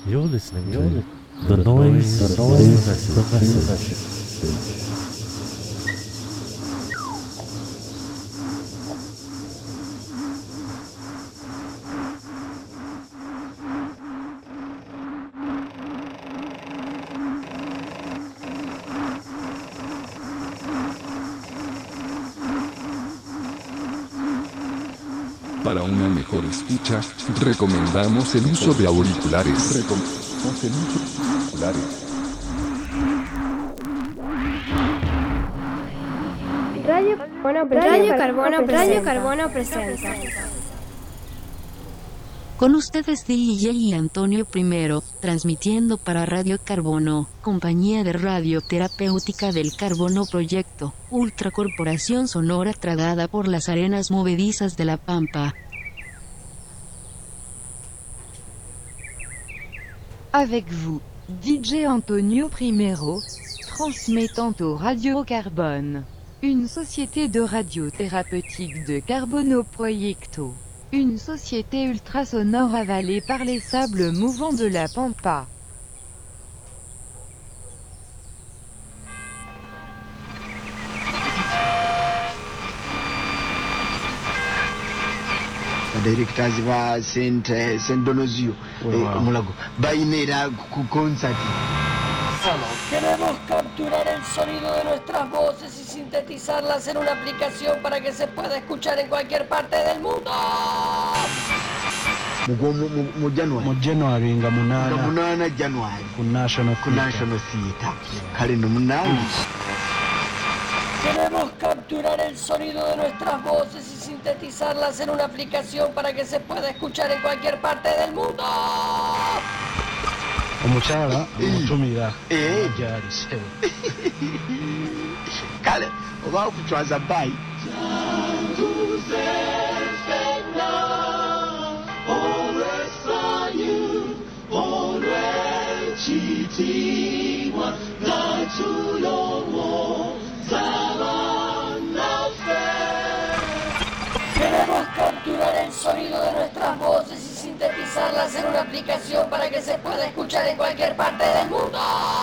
You're listening to The Noise is the Message. Para una mejor escucha, recomendamos el uso de auriculares. Radio Carbono presenta. Con ustedes DJ y Antonio I, transmitiendo para Radio Carbono, compañía de radio terapéutica del Carbono Proyecto, ultracorporación sonora tragada por las arenas movedizas de la Pampa. Avec vous, DJ Antonio Primero, transmettant au Radio Carbone, une société de radio thérapeutique de Carbono Proyecto. Une société ultrasonore avalée par les sables mouvants de la Pampa. Directors va Saint Donosio, Mulago, Bainera Concert. Queremos capturar el sonido de nuestras voces y sintetizarlas en una aplicación para que se pueda escuchar en cualquier parte del mundo. Mu January nga munana January ku National Theatre kale no munana. Queremos capturar el sonido de nuestras voces y sintetizarlas en una aplicación para que se pueda escuchar en cualquier parte del mundo. Omukyala omutumira gyali kale oba okucwaza bayi Queremos capturar el sonido de nuestras voces y sintetizarlas en una aplicación para que se pueda escuchar en cualquier parte del mundo.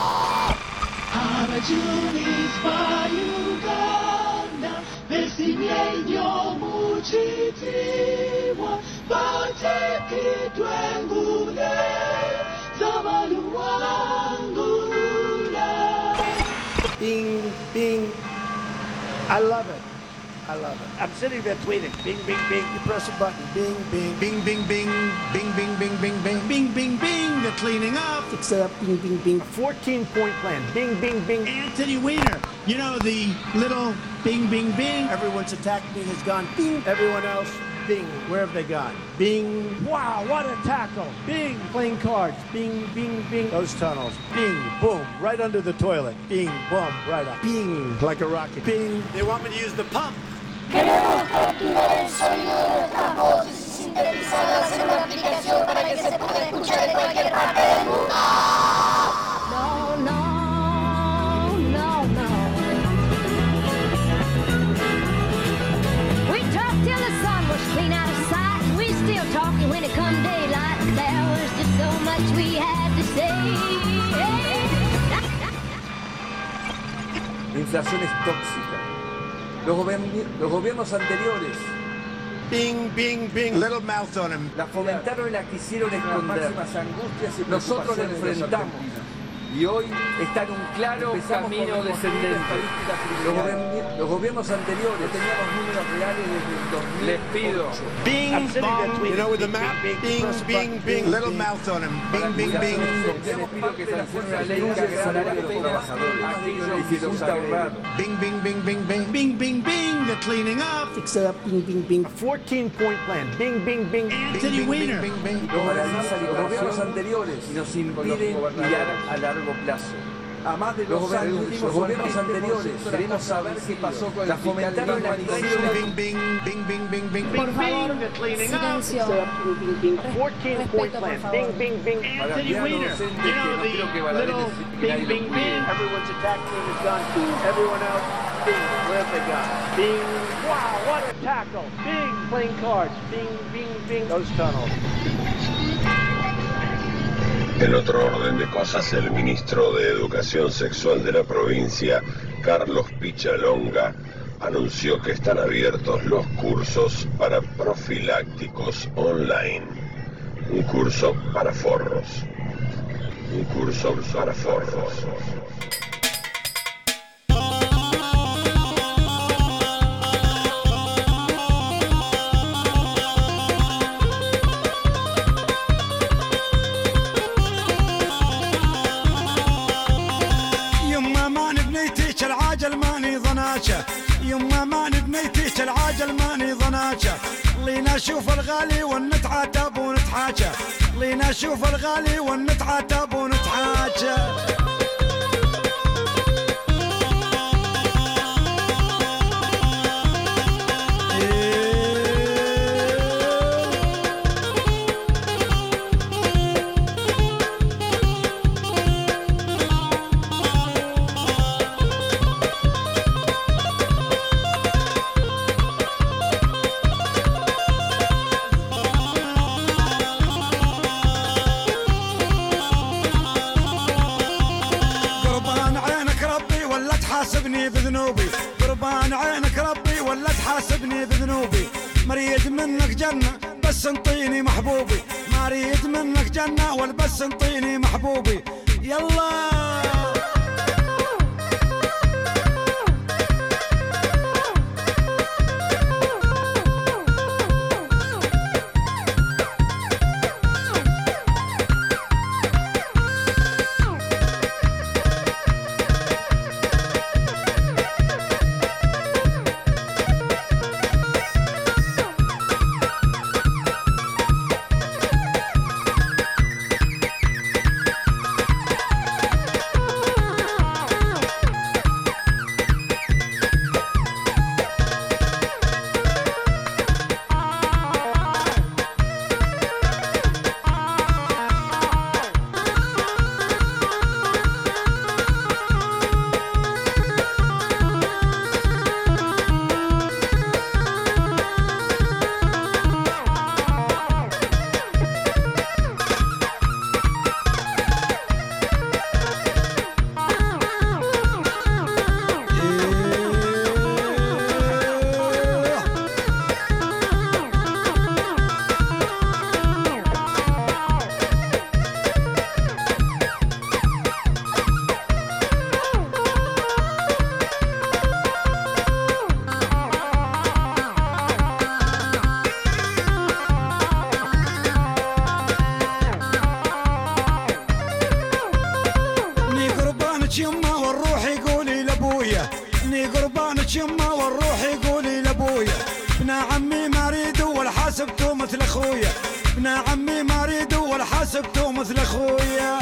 Bing, bing. I love it. I'm sitting there tweeting. Bing, bing, bing. You press a button. Bing, bing, bing, bing, bing, bing, bing, bing, bing, bing, bing, bing, bing. They're cleaning up. It's a bing, bing, bing. 14-point plan. Bing, bing, bing. Anthony Weiner. You know the little bing, bing, bing. Everyone's attacked me has gone bing. Everyone else. Bing, where have they gone? Bing, wow, what a tackle. Bing, playing cards. Bing, bing, bing. Those tunnels. Bing, boom, right under the toilet. Bing, boom, right up. Bing, like a rocket. Bing, they want me to use the pump. Queremos capturar el sonido de nuestras voces y sintetizarlas en una aplicación para que se pueda escuchar en cualquier parte del mundo. Clean out of sight, we still talking when it come daylight. There was just so much we had to say. La inflación es tóxica. Los gobiernos anteriores Bing, bing, bing. Little mouth on him. la fomentaron y la quisieron esconder. Nosotros la enfrentamos. Y hoy está en un claro camino descendente. Los gobiernos anteriores teníamos números reales desde el 2000. Les pido. Bing, bong. You know with the map? Bing, bing, bing. Little mouth on him. Bing, bing, bing. Les pido que sancione una ley que haga salario a los trabajadores. Aquello que nos ahorrar. Bing, bing, bing, bing, bing. Bing, bing, bing. They're cleaning up. It's a bing, bing, bing. 14-point plan. Bing, bing, bing. Anthony Weiner. Bing, bing, bing. Los gobiernos anteriores nos impiden mirar a largo plazo. A más de los gobiernos anteriores queremos saber qué pasó con la fomentaron la Bing, bing, bing, bing, bing, bing. Por favor, silencio. Respeto, por favor. Bing, bing, bing. Anthony Weiner. You know the little bing, bing, bing. Everyone's attack team is gone. Everyone else. Bing, where have they gone? Bing, wow, what a tackle. Bing, playing cards. Bing, bing, bing. Those tunnels. En otro orden de cosas, el ministro de Educación Sexual de la provincia, Carlos Pichalonga, anunció que están abiertos los cursos para profilácticos online. Un curso para forros. Un curso para forros. يما ماني بنيتيش العاجل ماني ظناشه لينا نشوف الغالي ونتعاتب ونتحاجى لينا نشوف الغالي ونتعاتب ونتحاجى تحاسبني بذنوبي قربان عينك ربي ولا تحاسبني بذنوبي مريد منك جنة بس انطيني محبوبي مريد منك جنة ولا بس انطيني محبوبي يلا يما والروح يقولي لابويا اني قربانك يما والروح يقولي لابويا ابن عمي ما اريده ولا حاسبته مثل اخويا ابن عمي ما اريده ولا حاسبته مثل اخويا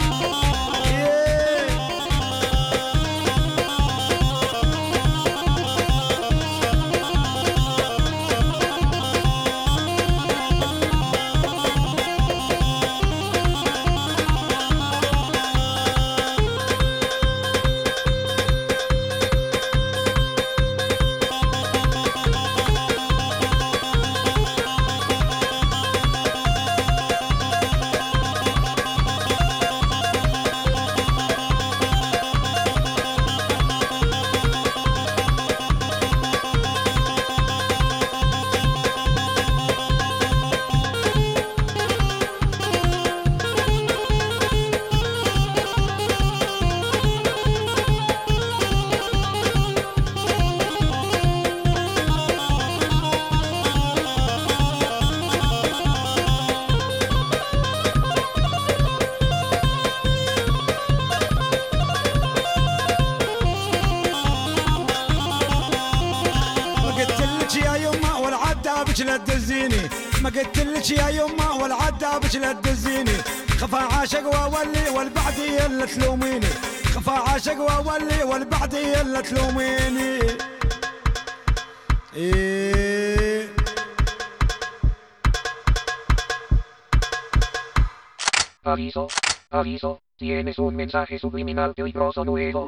لا تدزيني ما قلتلك يا يما والعذابك لا تدزيني خفا عاشق واولي والبعدي اللي تلوميني خفا عاشق واولي والبعدي اللي تلوميني Aviso, aviso, tienes un mensaje subliminal peligroso nuevo.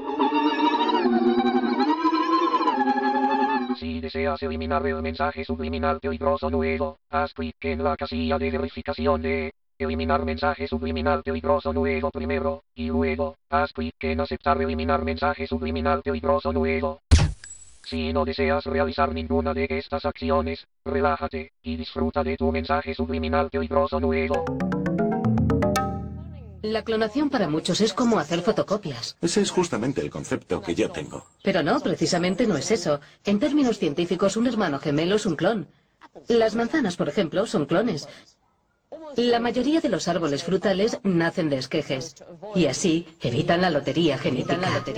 Si deseas eliminar el mensaje subliminal peligroso nuevo, haz clic en la casilla de verificación de eliminar mensaje subliminal peligroso nuevo primero, y luego, haz clic en aceptar eliminar mensaje subliminal peligroso nuevo. Si no deseas realizar ninguna de estas acciones, relájate, y disfruta de tu mensaje subliminal peligroso nuevo. La clonación para muchos es como hacer fotocopias. Ese es justamente el concepto que yo tengo. Pero no, precisamente no es eso. En términos científicos, un hermano gemelo es un clon. Las manzanas, por ejemplo, son clones. La mayoría de los árboles frutales nacen de esquejes. Y así evitan la lotería genética.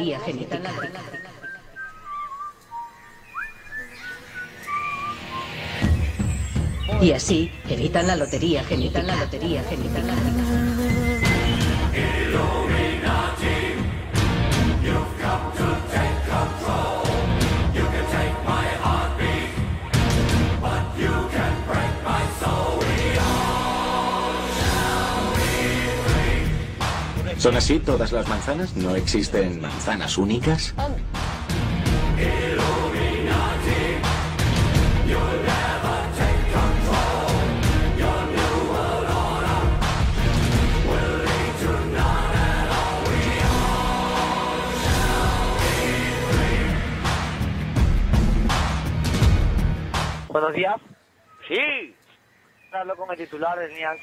Y así evitan la lotería genética. ¿Son así todas las manzanas? ¿No existen manzanas únicas? Buenos días. Sí. Hablo con el titular de línea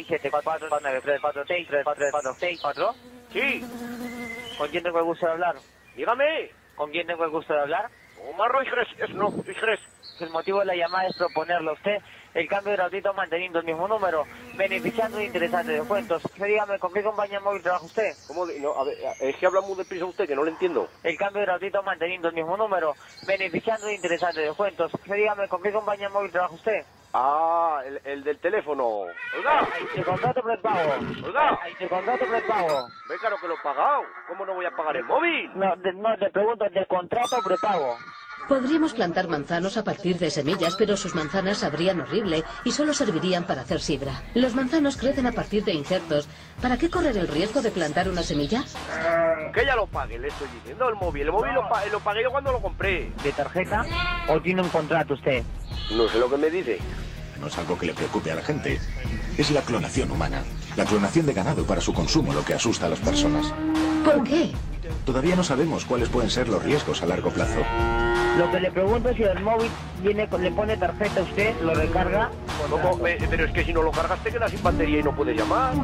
66744934634464. Sí. ¿Con quién tengo el gusto de hablar? Dígame. ¿Con quién tengo el gusto de hablar? Omar Ruijres, Ruijres. El motivo de la llamada es proponerle a usted el cambio gratuito manteniendo el mismo número, beneficiando de interesantes descuentos. Dígame, ¿con qué compañía móvil trabaja usted? ¿Cómo? No, a ver, es que habla muy deprisa usted, que no lo entiendo. El cambio gratuito manteniendo el mismo número, beneficiando de interesantes descuentos. Dígame, ¿con qué compañía móvil trabaja usted? Ah, el del teléfono. Oiga. Te contrato prepago. Oiga. Te contrato prepago. Ve, claro que lo he pagado. ¿Cómo no voy a pagar el móvil? No, te pregunto, ¿de contrato prepago? Podríamos plantar manzanos a partir de semillas, pero sus manzanas sabrían horrible y solo servirían para hacer sidra. Los manzanos crecen a partir de injertos. ¿Para qué correr el riesgo de plantar una semilla? Que ya lo pague, le estoy diciendo, el móvil. El móvil lo pagué yo cuando lo compré. ¿De tarjeta o tiene un contrato usted? No sé lo que me dice. No es algo que le preocupe a la gente. Es la clonación humana. La clonación de ganado para su consumo lo que asusta a las personas. ¿Por qué? Todavía no sabemos cuáles pueden ser los riesgos a largo plazo. Lo que le pregunto es si el móvil le pone tarjeta a usted, lo recarga. ¿Cómo? Pero es que si no lo cargas te quedas sin batería y no puedes llamar.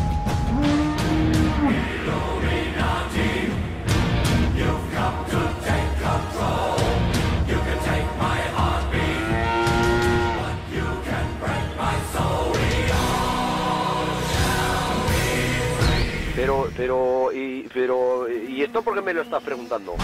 ¿Y esto por qué me lo estás preguntando?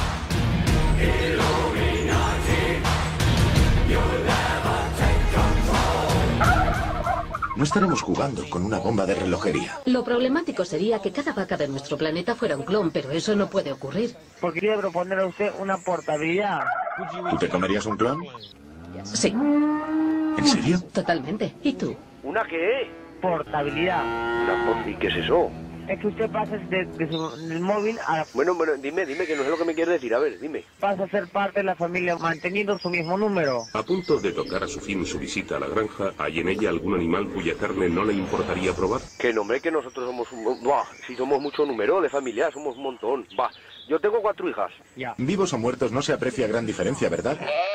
No estaremos jugando con una bomba de relojería. Lo problemático sería que cada vaca de nuestro planeta fuera un clon, pero eso no puede ocurrir. Porque quiero proponer a usted una portabilidad. ¿Tú te comerías un clon? Sí. ¿En serio? Totalmente. ¿Y tú? ¿Una qué? Portabilidad. ¿Y qué es eso? Es que usted pasa del móvil a... Bueno, dime, que no sé lo que me quieres decir. A ver, dime. Pasa a ser parte de la familia manteniendo su mismo número. A punto de tocar a su fin su visita a la granja, ¿hay en ella algún animal cuya carne no le importaría probar? Que no, hombre, que nosotros somos un... Buah, si somos mucho número de familia, somos un montón. Va, yo tengo 4 hijas. Ya. Vivos o muertos no se aprecia gran diferencia, ¿verdad?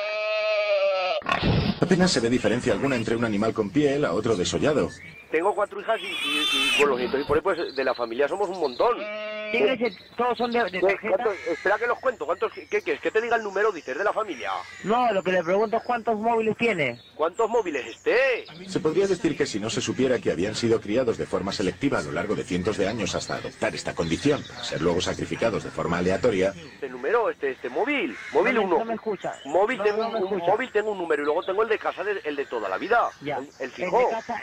Apenas se ve diferencia alguna entre un animal con piel a otro desollado. Tengo 4 hijas y con los nietos y por ahí pues de la familia somos un montón. ¿Todos son de tarjeta? Espera que los cuento. ¿Qué quieres? ¿Que te diga el número, dices, de la familia? No, lo que le pregunto es cuántos móviles tiene. ¿Cuántos móviles Se podría decir que si no se supiera que habían sido criados de forma selectiva a lo largo de cientos de años hasta adoptar esta condición, para ser luego sacrificados de forma aleatoria... Este número, este móvil. Móvil 1. No me escucha. Móvil tengo un número y luego tengo el de casa, el de toda la vida. Ya. El fijo. El de casa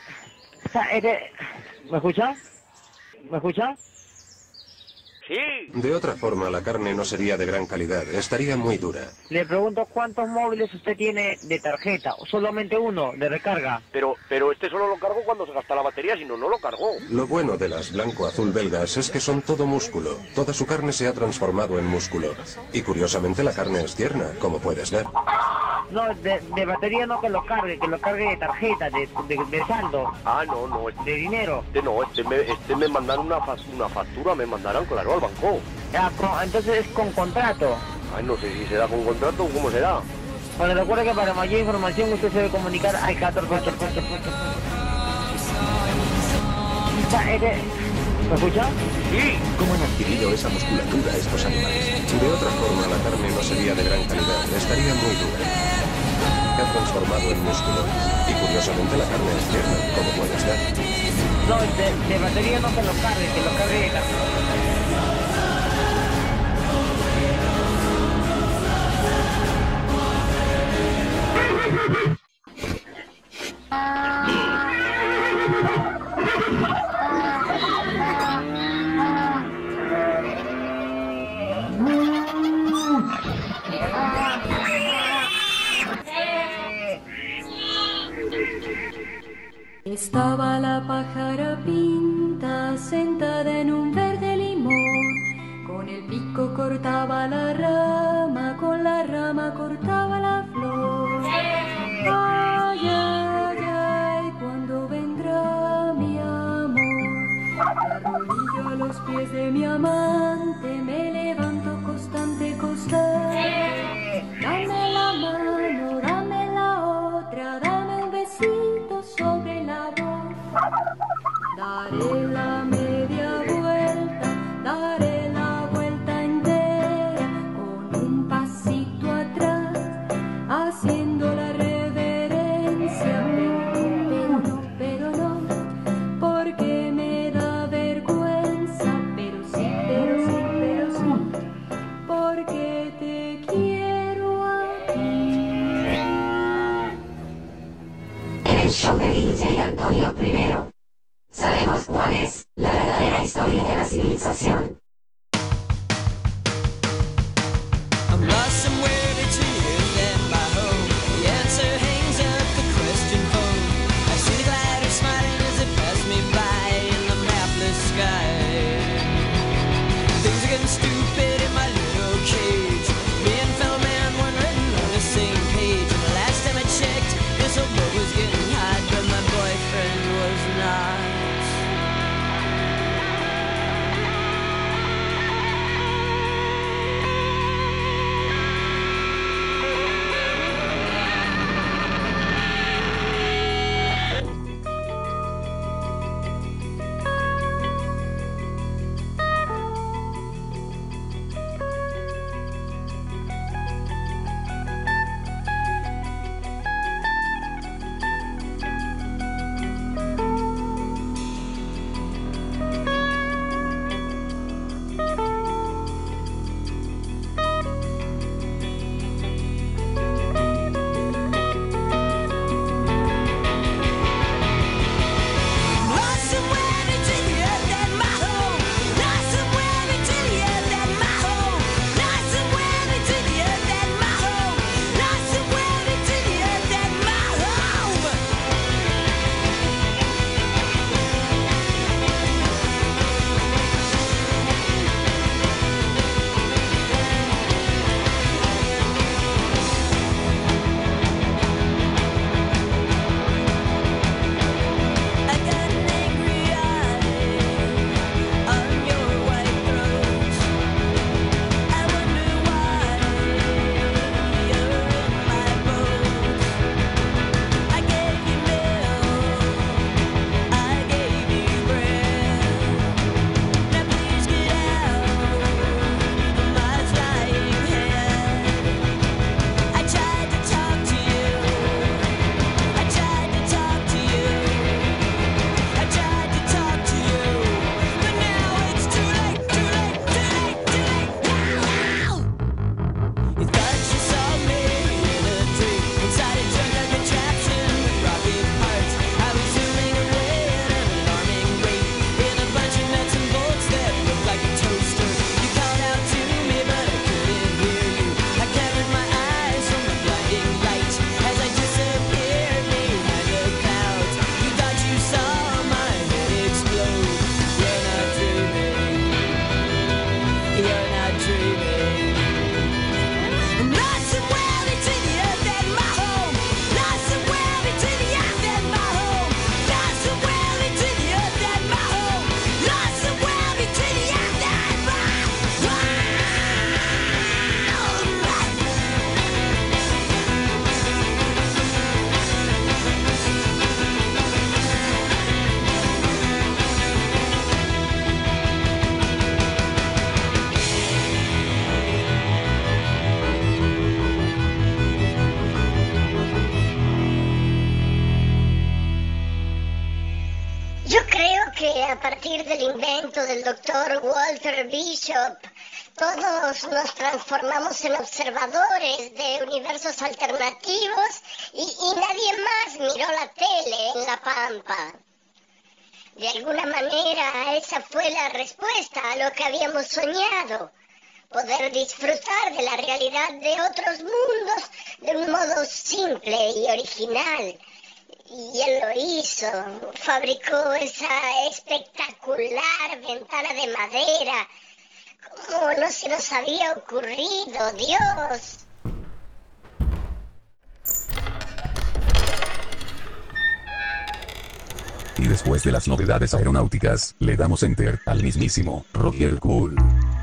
¿Me escucha? ¿Me escucha? Sí. De otra forma, la carne no sería de gran calidad, estaría muy dura. Le pregunto cuántos móviles usted tiene de tarjeta, o solamente uno, de recarga. Pero este solo lo cargo cuando se gasta la batería, si no, no lo cargo. Lo bueno de las blanco-azul belgas es que son todo músculo. Toda su carne se ha transformado en músculo. Y curiosamente la carne es tierna, como puedes ver. No, de batería no, que lo cargue de tarjeta, de saldo. Ah, no, de dinero. Me mandaron una factura, me mandarán, claro, al banco. Entonces es con contrato. Ay, no sé si será con contrato o cómo será. Bueno, recuerde que para mayor información usted se debe comunicar al 14. ¿Me escucha? Sí. ¿Cómo han adquirido esa musculatura estos animales? De otra forma, la carne no sería de gran calidad, estaría muy dura. Se ha transformado en músculo. Y curiosamente la carne es tierna, como puedes ver. No, de batería no, que lo cargue de tarjeta. Estaba la pájara pinta sentada en un verde limón, con el pico cortaba la rama, con la rama cortaba la flor. Ay, ay, ay, ¿cuándo vendrá mi amor? Me arrodillo a los pies de mi amante, me levanto constante, constante. Dame la mano, dame la otra, dame un besito sobre la boca. Daré la media vuelta, daré la vuelta entera, con un pasito atrás, haciendo la reverencia. Pero no, porque me da vergüenza. Pero sí, porque te quiero a ti. En el show de DJ Antonio I, sabemos cuál es la verdadera historia de la civilización. I'm lost somewhere between you and my home. The answer hangs up the question home. I see the glider smiling as it passed me by in the mapless sky. Things are getting stupid in my little cage. Me and fellow man weren't written on the same page. And the last time I checked, this old boat was getting hot, but my boyfriend was not. invento del doctor Walter Bishop, todos nos transformamos en observadores de universos alternativos y nadie más miró la tele en La Pampa. De alguna manera, esa fue la respuesta a lo que habíamos soñado. Poder disfrutar de la realidad de otros mundos de un modo simple y original. Y él lo hizo. Fabricó esa espectacular ventana de madera. ¿Cómo no se nos había ocurrido, Dios? Y después de las novedades aeronáuticas, le damos enter al mismísimo Roger Cool.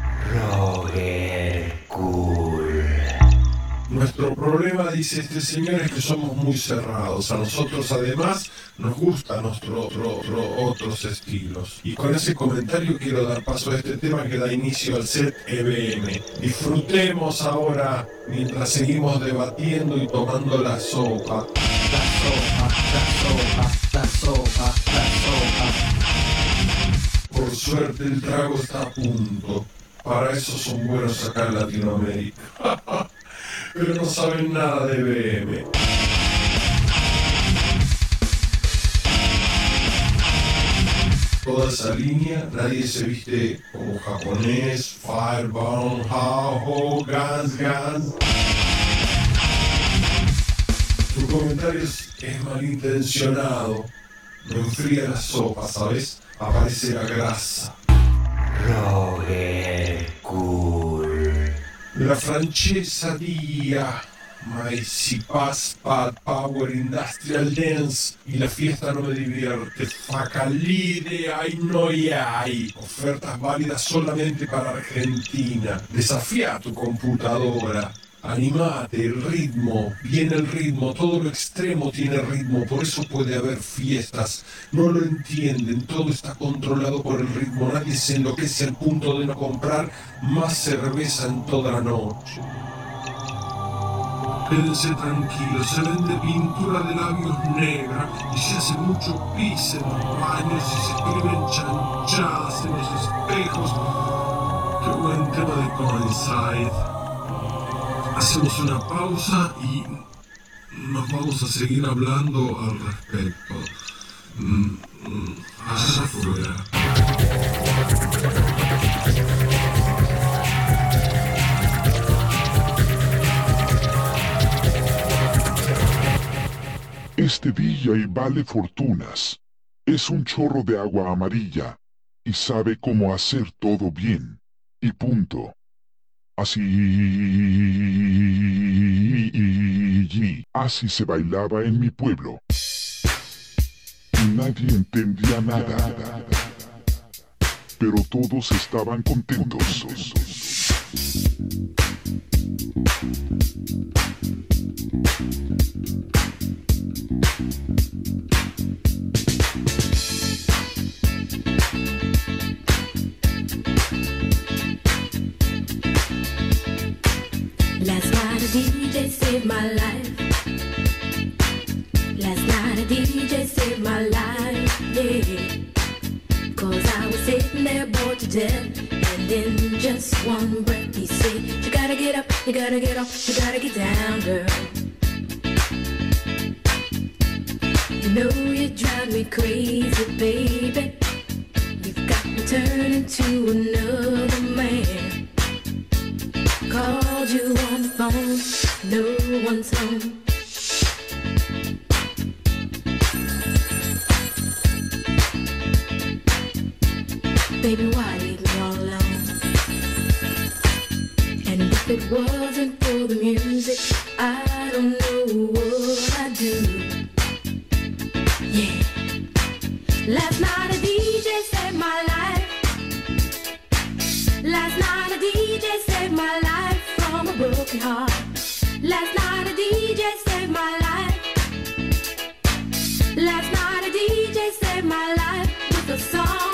Roger Cool. Nuestro problema, dice este señor, es que somos muy cerrados. A nosotros además nos gustan otros estilos. Y con ese comentario quiero dar paso a este tema que da inicio al set EBM. Disfrutemos ahora, mientras seguimos debatiendo y tomando la sopa. La sopa, la sopa, la sopa, la sopa. Por suerte el trago está a punto. Para eso son buenos acá en Latinoamérica. Pero no saben nada de BM. Toda esa línea, nadie se viste como japonés, Fireball, How, Gans. Tu comentario es malintencionado. No enfría la sopa, ¿sabes? Aparece la grasa. Roger Cool. La francesa Dia, Maisy Pass, Pad Power, Industrial Dance y la fiesta no me divierte. Facalide, ay no y hay. Ofertas válidas solamente para Argentina. Desafía tu computadora. Animate, el ritmo, viene el ritmo, todo lo extremo tiene ritmo, por eso puede haber fiestas. No lo entienden, todo está controlado por el ritmo, nadie se enloquece al punto de no comprar más cerveza en toda la noche. Quédense tranquilos, se vende pintura de labios negra y se hace mucho pis en los baños y se escriben chanchadas en los espejos. Qué buen tema de Coincide. Hacemos una pausa y nos vamos a seguir hablando al respecto. Allá afuera. Este DJ vale fortunas. Es un chorro de agua amarilla y sabe cómo hacer todo bien. Y punto. Así se bailaba en mi pueblo. Y nadie entendía nada. Pero todos estaban contentos. Last night a DJ saved my life. Last night a DJ saved my life, yeah. 'Cause I was sitting there bored to death, and in just one breath he said, you gotta get up, you gotta get off, you gotta get down, girl. You know you drive me crazy, baby. You've got me turning to another man. Called you on the phone, no one's home. Baby, why leave me all alone? And if it wasn't for the music, I don't know what I'd do. Yeah. Last night a DJ saved my life. Last night a DJ saved my life from a broken heart. Last night a DJ saved my life. Last night a DJ saved my life with a song.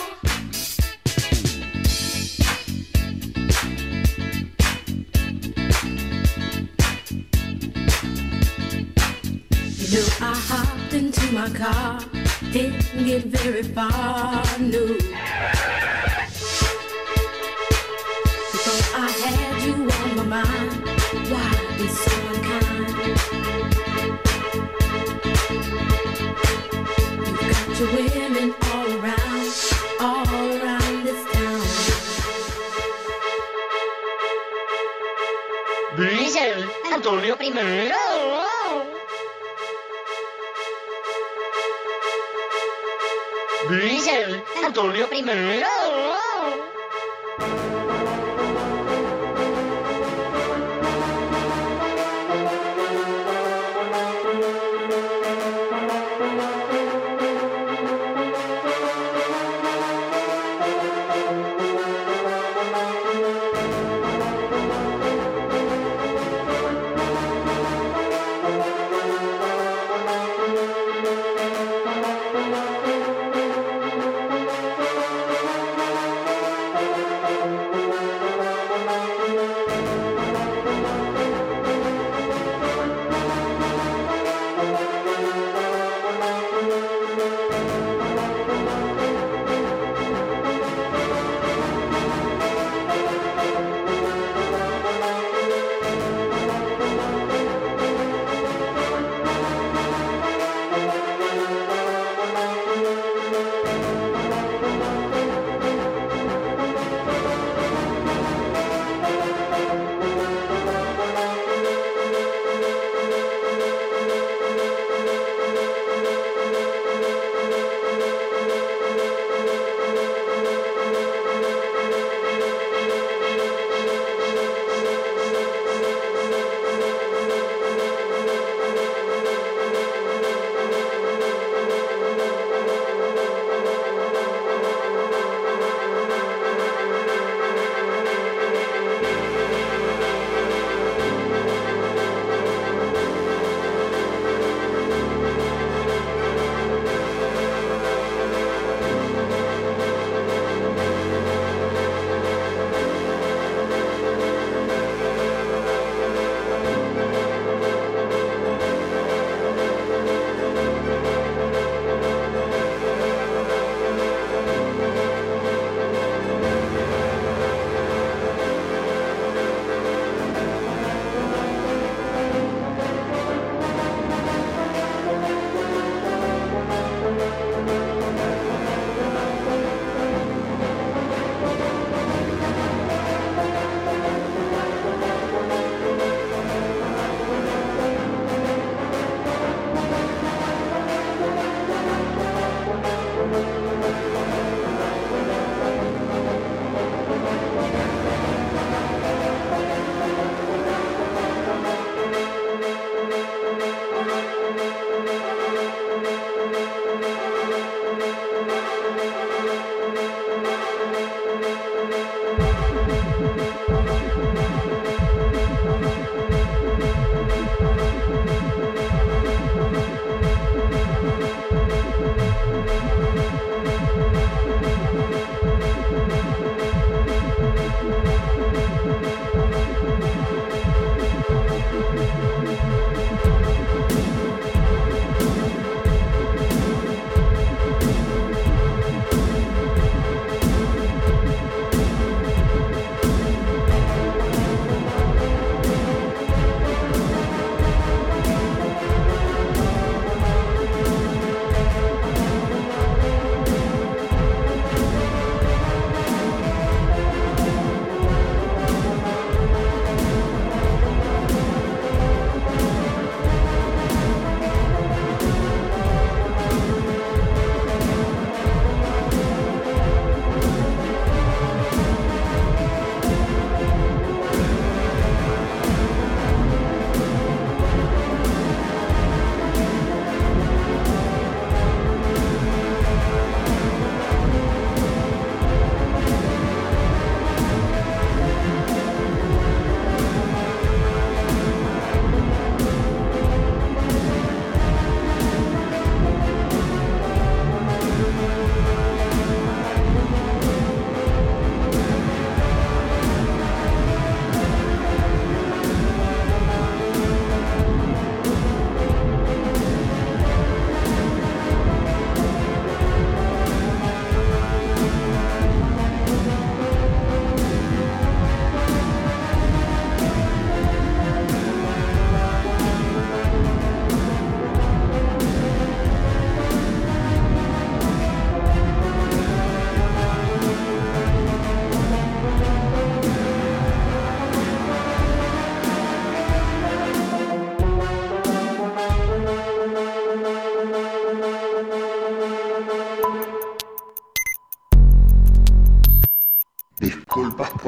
You know I hopped into my car, didn't get very far, no. I had you on my mind. Why be so unkind? You've got your women all around this town. Diesel, Antonio primero. Diesel, Antonio primero.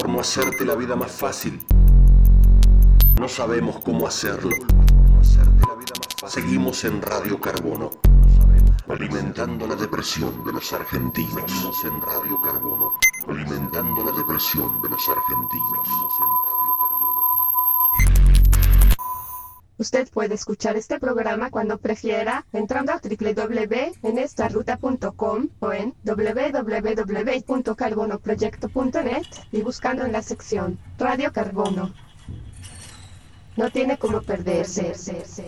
por no hacerte la vida más fácil. No sabemos cómo hacerlo. Seguimos en Radio Carbono, alimentando la depresión de los argentinos. Seguimos en Radio Carbono, alimentando la depresión de los argentinos. Usted puede escuchar este programa cuando prefiera entrando a www.enestaruta.com o en www.carbonoproyecto.net y buscando en la sección Radio Carbono. No tiene cómo perderse.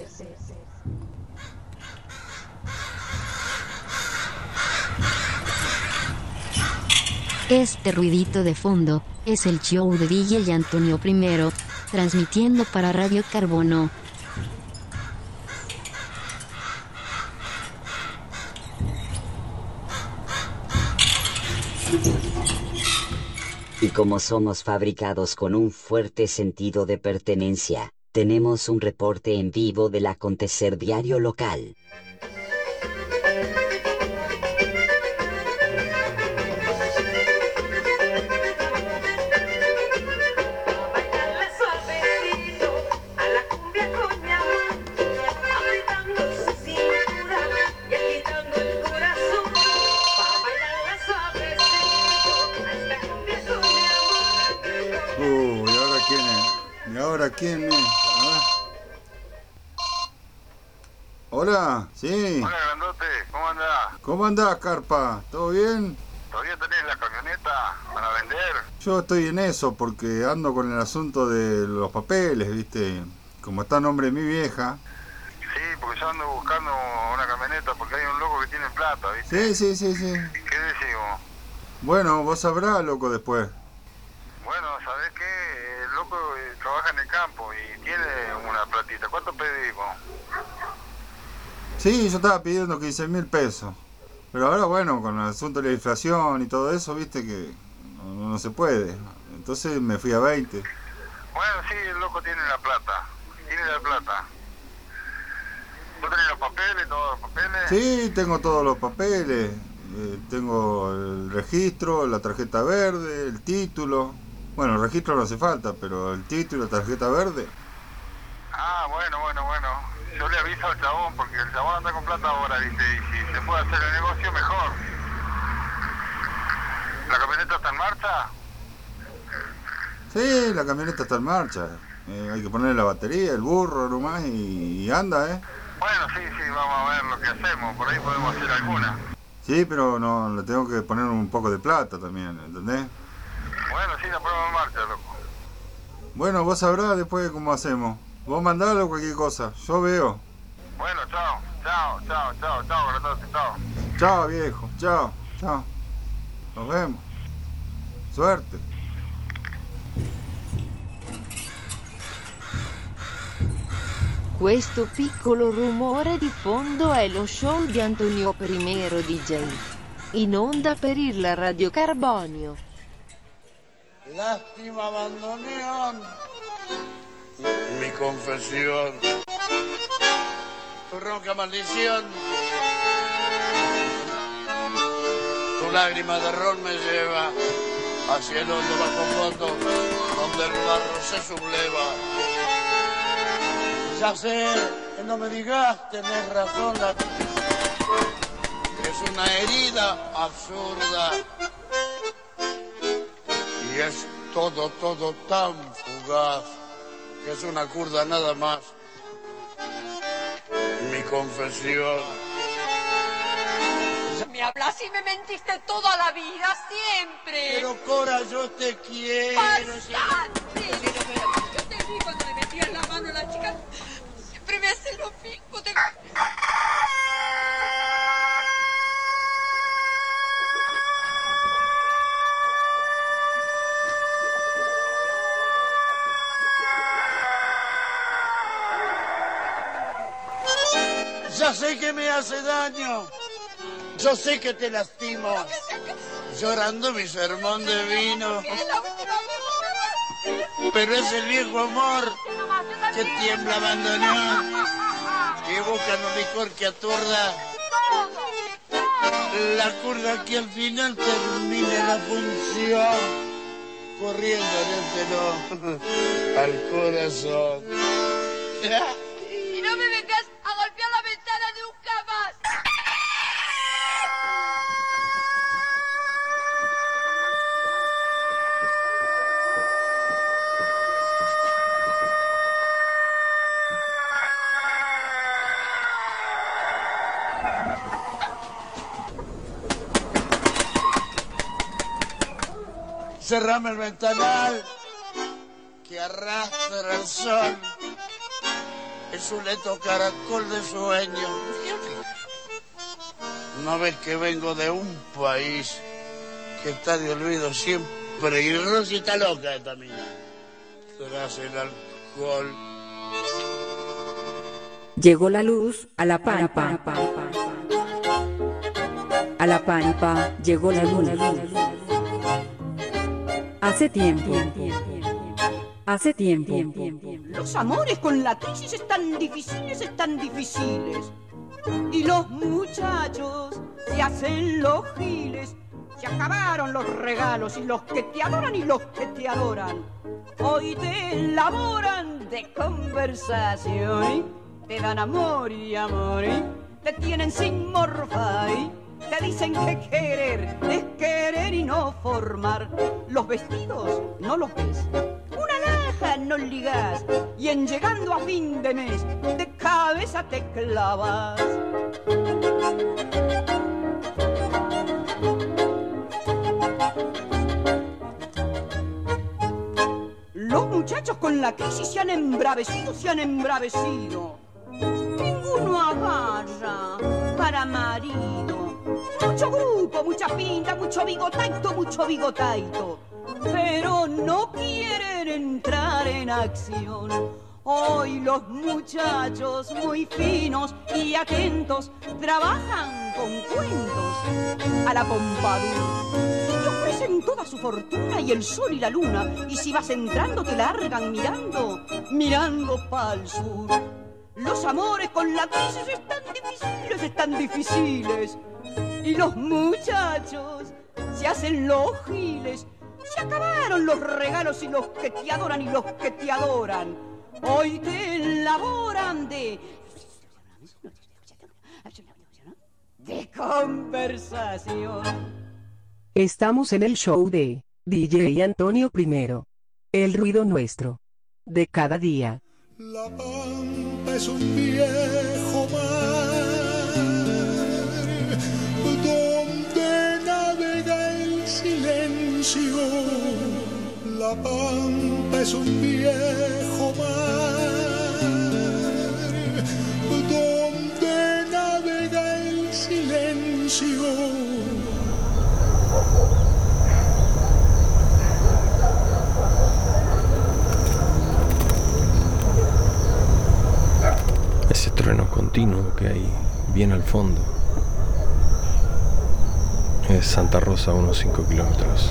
Este ruidito de fondo es el show de DJ Antonio I, transmitiendo para Radio Carbono. Y como somos fabricados con un fuerte sentido de pertenencia, tenemos un reporte en vivo del acontecer diario local. ¿Quién es? A ver. Hola, sí. Hola, grandote, ¿cómo andás? ¿Cómo andás, Carpa? ¿Todo bien? ¿Todavía tenés la camioneta para vender? Yo estoy en eso porque ando con el asunto de los papeles, ¿viste? Como está a nombre de mi vieja. Sí, porque yo ando buscando una camioneta porque hay un loco que tiene plata, ¿viste? Sí. ¿Qué decimos? Bueno, vos sabrás, loco, después. Bueno, ¿sabés qué? El loco trabaja en el campo y tiene una platita. ¿Cuánto pedimos? Sí, yo estaba pidiendo 15.000 pesos. Pero ahora, bueno, con el asunto de la inflación y todo eso, viste que no se puede. Entonces me fui a 20. Bueno, sí, el loco tiene la plata. Tiene la plata. ¿Tú tenés los papeles, todos los papeles? Sí, tengo todos los papeles. Tengo el registro, la tarjeta verde, el título. Bueno, el registro no hace falta, pero el título y la tarjeta verde. Ah, bueno. Yo le aviso al chabón, porque el chabón anda con plata ahora, ¿viste? Y si se puede hacer el negocio, mejor. ¿La camioneta está en marcha? Sí, la camioneta está en marcha. Hay que ponerle la batería, el burro nomás y anda, ¿eh? Bueno, sí, vamos a ver lo que hacemos. Por ahí podemos hacer alguna. Sí, pero no, le tengo que poner un poco de plata también, ¿entendés? Bueno, sí, la ponemos en marcha, loco. Bueno, vos sabrás después cómo hacemos. Vos mandalo cualquier cosa, yo veo. Bueno, chao, grandote, chao. Chao, viejo, chao. Nos vemos. Suerte. Questo piccolo rumore di fondo è lo show di Antonio I DJ. In onda per il Radio Carbonio. Lástima bandoneón, mi confesión, tu ronca maldición, tu lágrima de ron me lleva hacia el hondo bajo fondo, donde el barro se subleva. Ya sé, no me digas, tenés razón, es una herida absurda. Y es todo tan fugaz, que es una curda nada más. Mi confesión. Me hablas y me mentiste toda la vida, siempre. Pero Cora, yo te quiero. ¡Bastante! Yo te vi cuando le metías la mano a la chica. Siempre me hace lo mismo. Ya sé que me hace daño. Yo sé que te lastimo. Llorando mi sermón de vino. Pero es el viejo amor que tiembla abandonado, que busca un licor que aturda. La curda que al final termine la función. corriendo en al corazón. Y no me vengas a golpear la ventana nunca más. Cerrame el ventanal que arrastra el sol. Es un lento caracol de sueño. ¿No ves que vengo de un país que está de olvido siempre? Y Rosy está loca esta mina. Tras el alcohol. Llegó la luz a la pampa. A la pampa llegó la luz. Hace tiempo. Hace tiempo. Los amores con la crisis están difíciles. Y los muchachos se hacen los giles. Se acabaron los regalos y los que te adoran y los que te adoran. Hoy te elaboran de conversación. Te dan amor y te tienen sin morfar. Te dicen que querer es querer y no formar. Los vestidos no los ves, una laja no ligas, y en llegando a fin de mes de cabeza te clavas. Los muchachos con la crisis se han embravecido. Ninguno agarra para marido. Mucho grupo, mucha pinta, mucho bigotaito, pero no quieren entrar en acción. Hoy los muchachos muy finos y atentos trabajan con cuentos a la Pompadour. Te ofrecen toda su fortuna y el sol y la luna, y si vas entrando te largan mirando pa'l sur. Los amores con la crisis están difíciles. Y los muchachos se hacen los giles. Se acabaron los regalos y los que te adoran y los que te adoran. Hoy te elaboran de conversación. Estamos en el show de DJ Antonio I. El ruido nuestro. De cada día. La pampa es un viejo mar donde navega el silencio. La pampa es un viejo mar donde navega el silencio. Ese trueno continuo que hay bien al fondo es Santa Rosa, a unos 5 kilómetros.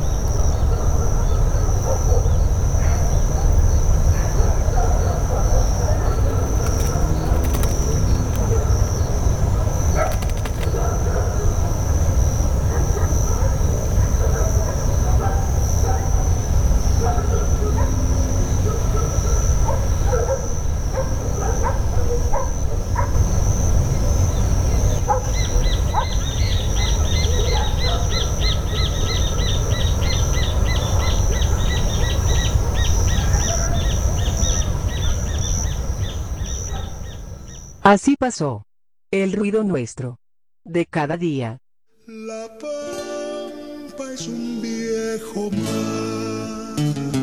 Así pasó. El ruido nuestro. De cada día. La pampa es un viejo mar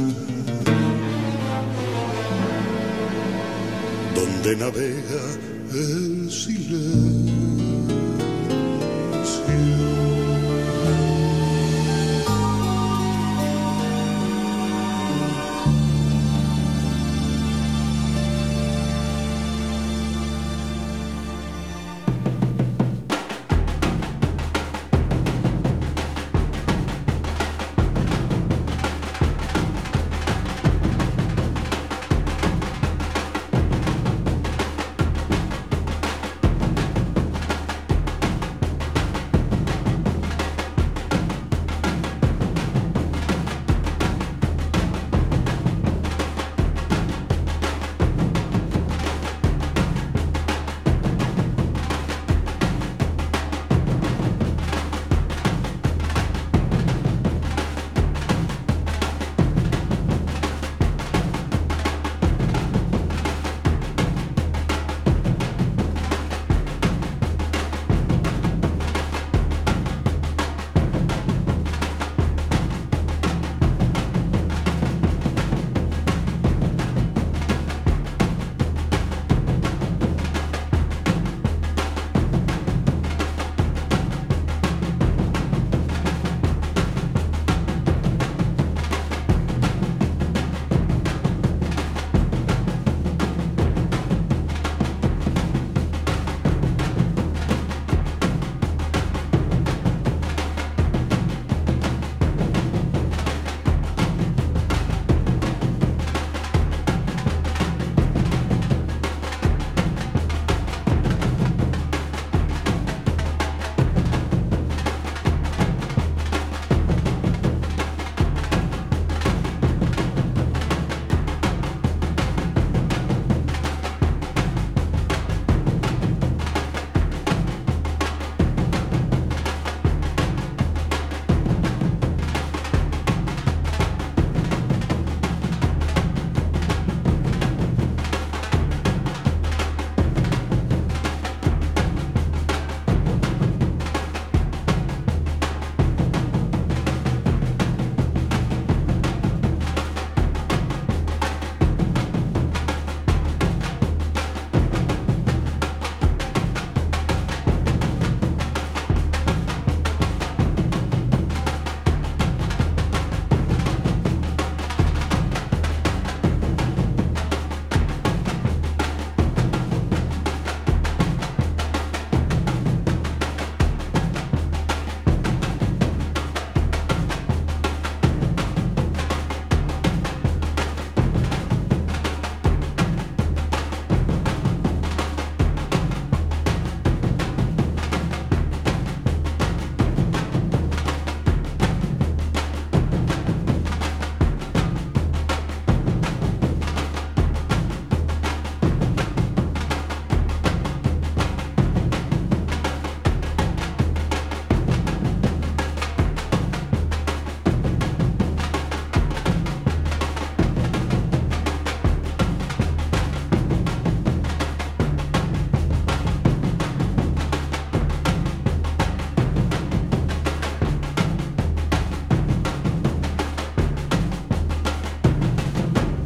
donde navega el silencio.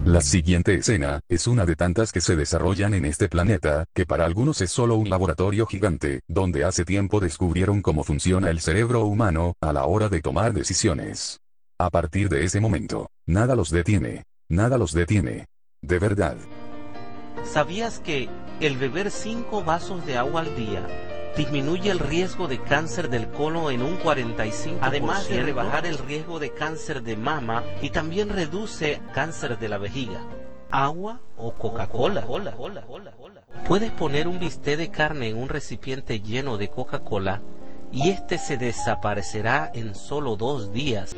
La siguiente escena es una de tantas que se desarrollan en este planeta, que para algunos es solo un laboratorio gigante, donde hace tiempo descubrieron cómo funciona el cerebro humano a la hora de tomar decisiones. A partir de ese momento, nada los detiene. Nada los detiene. De verdad. ¿Sabías que el beber 5 vasos de agua al día disminuye el riesgo de cáncer del colon en un 45%, además de rebajar el riesgo de cáncer de mama y también reduce cáncer de la vejiga? ¿Agua o Coca-Cola? Puedes poner un bistec de carne en un recipiente lleno de Coca-Cola y este se desaparecerá en solo 2 días.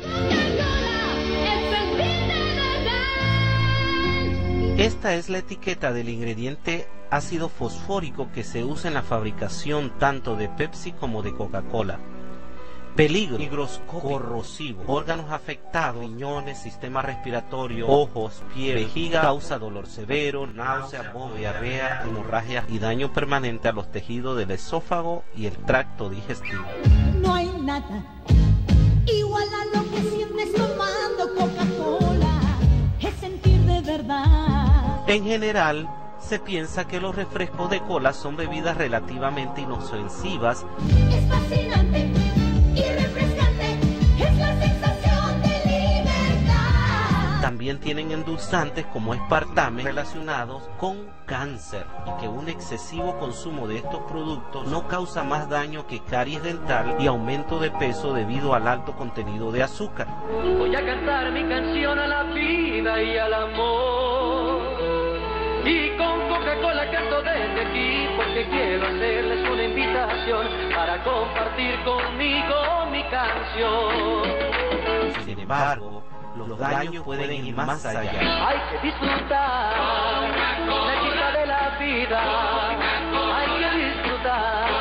Esta es la etiqueta del ingrediente ácido fosfórico que se usa en la fabricación tanto de Pepsi como de Coca-Cola. Peligro: higroscópico, corrosivo, órganos afectados, riñones, sistema respiratorio, ojos, piel, vejiga, causa dolor severo, náusea, vómito, diarrea, hemorragia y daño permanente a los tejidos del esófago y el tracto digestivo. No hay nada igual a lo que sientes tomando Coca-Cola, es sentir de verdad. En general, se piensa que los refrescos de cola son bebidas relativamente inofensivas. Es fascinante y refrescante, es la sensación de libertad. También tienen endulzantes como aspartame relacionados con cáncer, y que un excesivo consumo de estos productos no causa más daño que caries dental y aumento de peso debido al alto contenido de azúcar. Voy a cantar mi canción a la vida y al amor. Y con Coca-Cola canto desde aquí porque quiero hacerles una invitación para compartir conmigo mi canción. Sin embargo, los daños pueden ir más allá. Hay que disfrutar la chica de la vida. Hay que disfrutar.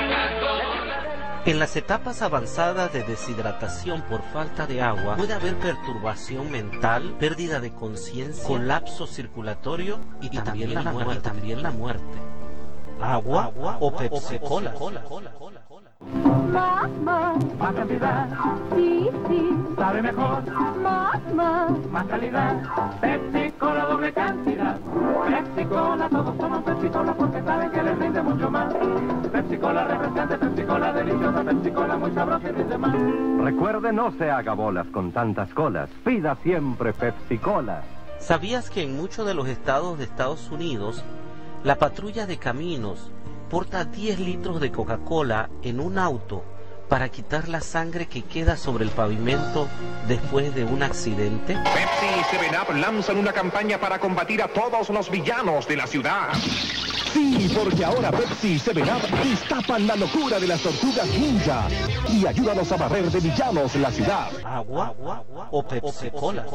En las etapas avanzadas de deshidratación por falta de agua, puede haber perturbación mental, pérdida de conciencia, colapso circulatorio y también la muerte. ¿Agua o Pepsi-Cola? Más cantidad, sí, sabe mejor. Más calidad, Pepsi-Cola doble cantidad. Pepsi-Cola, todos toman Pepsi-Cola porque saben que les rinde mucho más. Pepsi-Cola refrescante, Pepsi-Cola deliciosa, Pepsi-Cola muy sabrosa y rinde más. Recuerde, no se haga bolas con tantas colas. Pida siempre Pepsi-Cola. ¿Sabías que en muchos de los estados de Estados Unidos, la patrulla de caminos porta 10 litros de Coca-Cola en un auto para quitar la sangre que queda sobre el pavimento después de un accidente? Pepsi y 7-Up lanzan una campaña para combatir a todos los villanos de la ciudad. Sí, porque ahora Pepsi y 7-Up destapan la locura de las tortugas ninja y ayúdanos a barrer de villanos la ciudad. ¿Agua o Pepsi-Cola?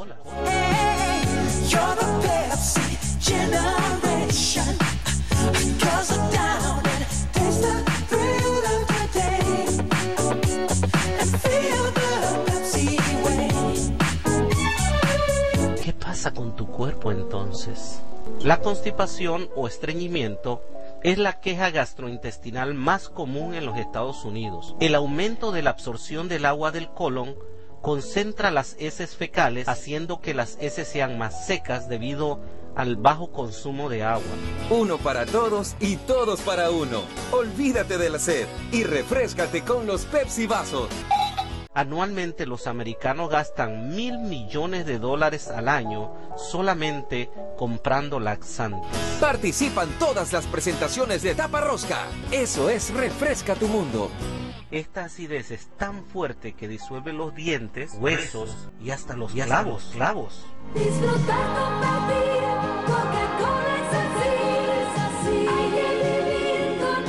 You're the Pepsi generation. Because I'm down and taste the thrill of the day. And feel the Pepsi way. ¿Qué pasa con tu cuerpo entonces? La constipación o estreñimiento es la queja gastrointestinal más común en los Estados Unidos. El aumento de la absorción del agua del colon concentra las heces fecales, haciendo que las heces sean más secas debido al bajo consumo de agua. Uno para todos y todos para uno. Olvídate de la sed y refréscate con los Pepsi vasos. Anualmente los americanos gastan $1.000 millones al año solamente comprando laxantes. Participan todas las presentaciones de Tapa Rosca. Eso es Refresca tu Mundo. Esta acidez es tan fuerte que disuelve los dientes, huesos y hasta los clavos. Disfrutar con Pepsi, Coca-Cola es así. Hay que vivir con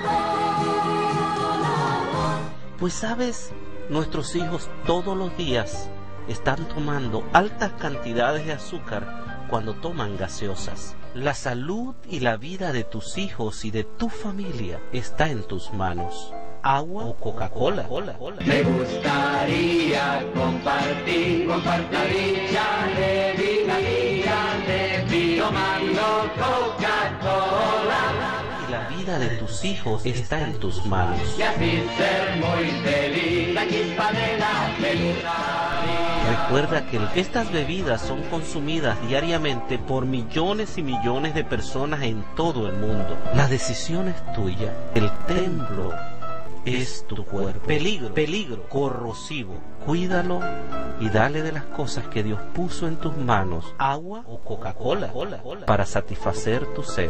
amor. Pues sabes, nuestros hijos todos los días están tomando altas cantidades de azúcar cuando toman gaseosas. La salud y la vida de tus hijos y de tu familia está en tus manos. ¿Agua o Coca-Cola? Me gustaría compartir de vida de ti tomando Coca-Cola. Y la vida de tus hijos está en tus manos. Y así ser muy feliz, la chispa de la felicidad. Recuerda que estas bebidas son consumidas diariamente por millones y millones de personas en todo el mundo. La decisión es tuya. El templo es tu cuerpo. Peligro corrosivo. Cuídalo y dale de las cosas que Dios puso en tus manos, agua o Coca-Cola, para satisfacer tu sed.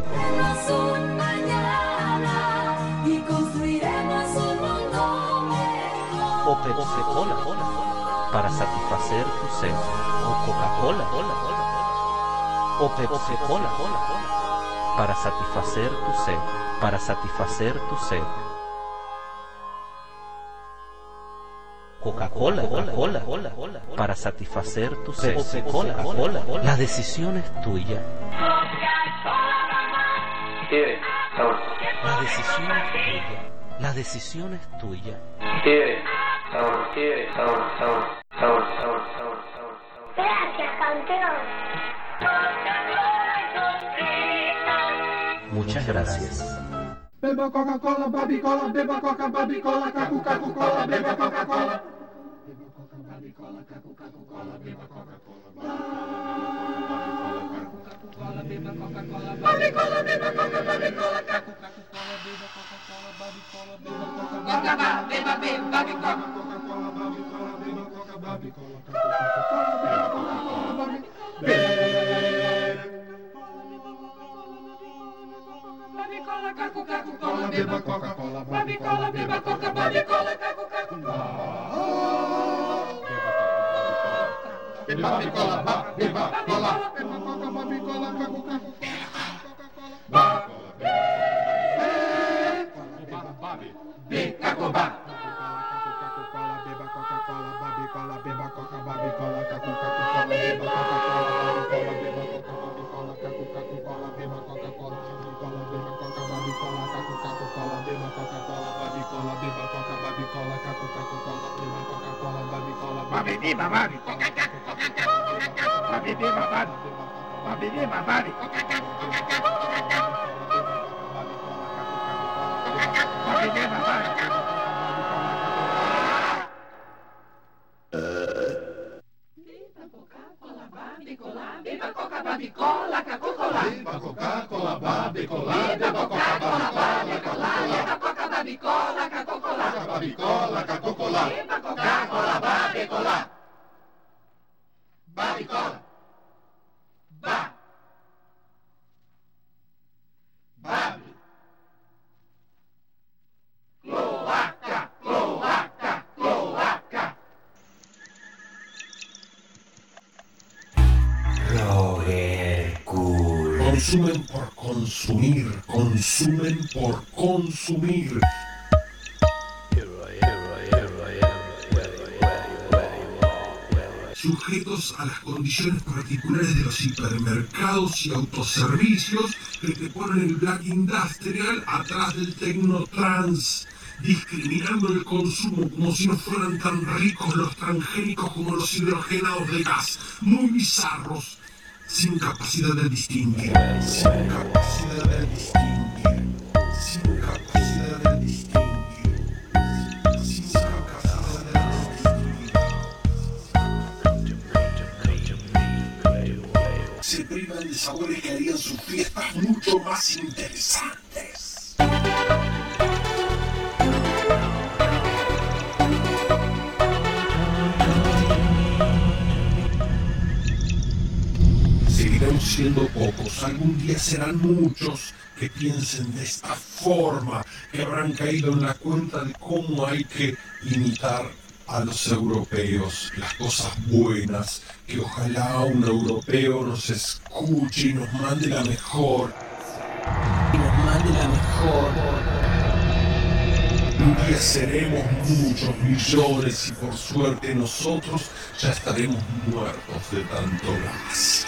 O Pepsi-Cola, para satisfacer tu sed. O Coca-Cola, o Pepsi-Cola, para satisfacer tu sed. Para satisfacer tu sed. Coca-Cola, para satisfacer tu sed. Coca-Cola. La decisión es tuya. La decisión es tuya. La decisión es tuya. Gracias, campeón. Muchas gracias. Beba Coca-Cola, Babi-Cola, beba Coca, Babi-Cola, Cacu-Cacu-Cola, beba Coca-Cola. Beba Coca, Babi-Cola, Cacu-Cacu-Cola, beba Coca-Cola. Beba Coca-Cola, Babi-Cola, beba Coca, Babi-Cola, Cacu-Cacu-Cola, beba Coca-Cola, Babi-Cola, beba Coca-Cola, beba Babi-Cola, Coca-Cola, Babi-Cola, beba Coca, Babi-Cola, Cacu-Cacu-Cola, beba Coca-Cola, Babi-Cola, Cacu-Cacu-Cola, beba Coca-Cola, Babi-Cola, beba Coca, Babi-Cola, Cacu-Cacu-Cola. Babi-Cola, beba Cola, beba Coca, Babi-Cola, Cacu-Cacu-Cola. Consumen por consumir, consumen por consumir. Sujetos a las condiciones particulares de los hipermercados y autoservicios que te ponen el Black Industrial atrás del Tecnotrans, discriminando el consumo como si no fueran tan ricos los transgénicos como los hidrogenados de gas, muy bizarros. Sin capacidad de distinguir, sin capacidad de distinguir, sin capacidad de distinguir, sin capacidad de distinguir. Se privan de sabores que harían sus fiestas mucho más interesantes. Seguirán siendo pocos, algún día serán muchos que piensen de esta forma, que habrán caído en la cuenta de cómo hay que imitar a los europeos, las cosas buenas, que ojalá un europeo nos escuche y nos mande la mejor. Y nos mande la mejor. Un día seremos muchos millones y por suerte nosotros ya estaremos muertos de tanto gas.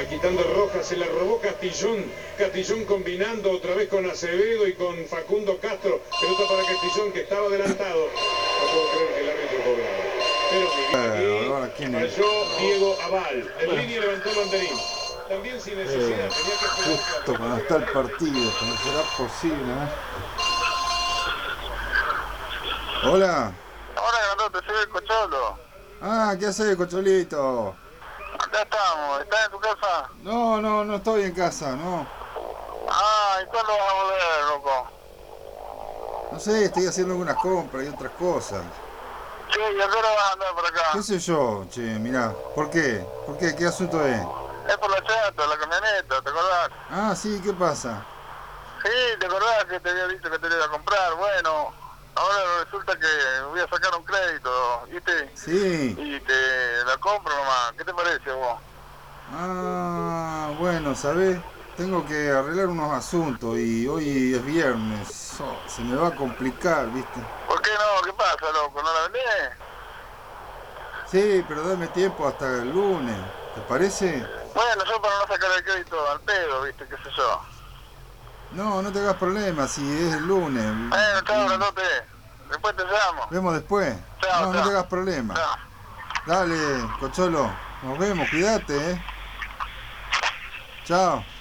quitando Rojas, se la robó Castillón. Castillón combinando otra vez con Acevedo y con Facundo Castro. Pelota para Castillón que estaba adelantado. No puedo creer que el árbitro cobraba. Pero ahora, ¿quién es? falló Diego Aval. En línea levantó el banderín. También sin necesidad, tenía que jugar. Justo cuando está el partido, ¿cómo será posible? Hola. Hola, grandote, soy el Cocholo. Ah, ¿qué haces, Cocholito? Acá estamos, ¿estás en tu casa? No estoy en casa, no. Ah, ¿y cuándo vas a volver, loco? No sé, estoy haciendo algunas compras y otras cosas. Che, ¿y a qué hora vas a andar por acá? ¿Qué sé yo? Che, mirá, ¿por qué? ¿Por qué? ¿Qué asunto es? Es por la chata, la camioneta, ¿te acordás? Ah, sí, ¿qué pasa? Sí, ¿te acordás que te había dicho que te iba a comprar? Bueno, ahora resulta que voy a sacar un crédito, ¿viste? Sí. Y te la compro nomás, ¿qué te parece vos? Ah, bueno, ¿sabés? Tengo que arreglar unos asuntos y hoy es viernes. Se me va a complicar, ¿viste? ¿Por qué no? ¿Qué pasa, loco? ¿No la vendés? Sí, pero dame tiempo hasta el lunes. ¿Te parece? Bueno, yo para no sacar el crédito al pedo, ¿viste? ¿Qué sé yo? No te hagas problemas si es el lunes. Bueno, chao, grandote. Después te llamo. ¿Vemos después? Chao, No te hagas problemas. Chao. Dale, Cocholo. Nos vemos, cuídate, ¿eh? Chao.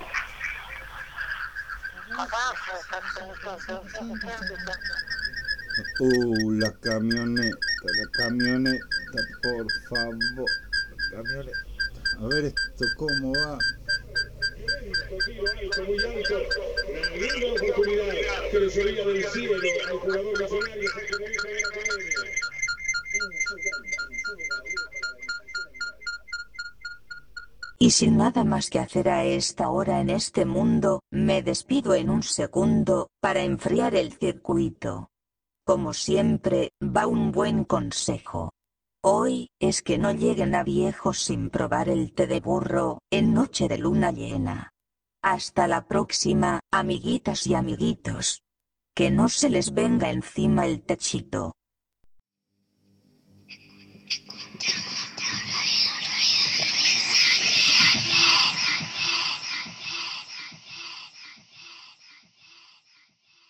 La camioneta, por favor. La camioneta. A ver esto cómo va. Tiro alto, muy alto. Una linda oportunidad que le llovía del cielo al jugador nacional y saque de meta de la academia. Y sin nada más que hacer a esta hora en este mundo, me despido en un segundo, para enfriar el circuito. Como siempre, va un buen consejo. Hoy, es que no lleguen a viejos sin probar el té de burro, en noche de luna llena. Hasta la próxima, amiguitas y amiguitos. Que no se les venga encima el techito.